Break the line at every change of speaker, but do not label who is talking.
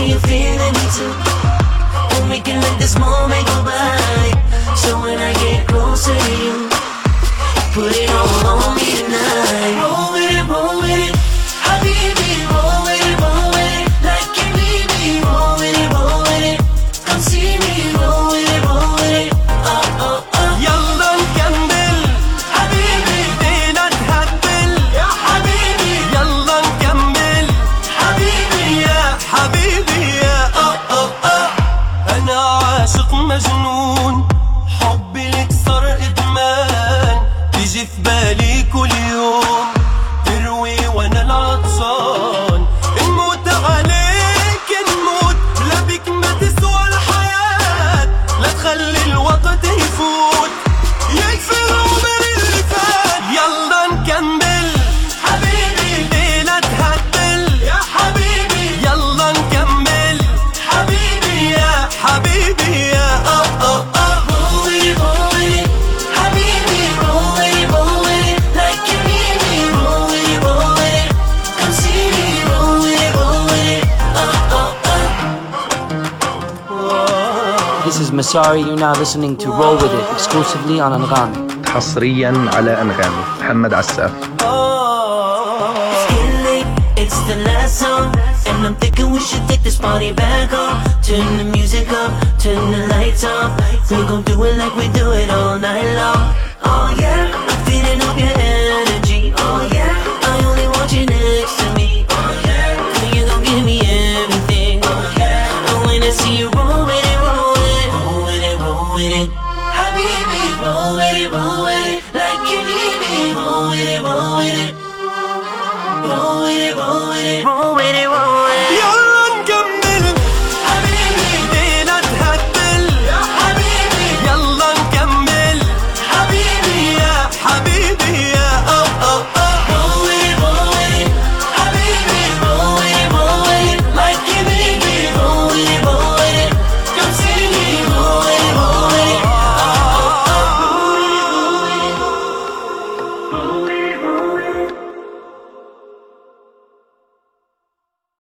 you're feeling me too, and we can let this moment go by. So when I get closer to you, put it all on me tonight. Roll with it, roll with it, habibi, roll with it, roll with it, like you need me. Roll with it, roll with it, come see me. Roll with it, roll with it, oh oh oh.
يلا نكمل
حبيبي
ايدينا تهبل
يا حبيبي،
يلا نكمل
حبيبي
يا حبيبي يا أنا عاشق مجنون، حبي لك صار إدمان، تيجي في بالي كل يوم، تروي وأنا العطشان، نموت عليك نموت، بلا بيك ما تسوى الحياة، لا تخلي الوقت يفوت، يكفي العمر اللي فات. يلا نكمل
حبيبي،
ليلة تهبل
يا حبيبي،
يلا نكمل
حبيبي
يا حبيبي يا
roll with it, roll with it, habibi, roll with it, roll with it, like you need me. Roll with it, roll with it, come see me. Roll with it, roll with it,
This is Masari. You're now listening to Roll With It exclusively on Anghami.
حصريا على أنغامي. محمد عساف.
It's getting late, it's the last song, and I'm thinking we should take this party back home. Turn the music up, turn the lights off. We gon' do it like we do it all night long. Oh yeah, I'm feeding up your energy. Oh yeah, I only want you next to me. Oh yeah, girl, you gon' give me everything. Oh yeah, and when I see you roll with it, roll with it, roll with it, roll with it, habibi, roll with it, roll with it, like you need me. Roll with it, roll with it, roll with it, roll with it, roll with it, roll with it.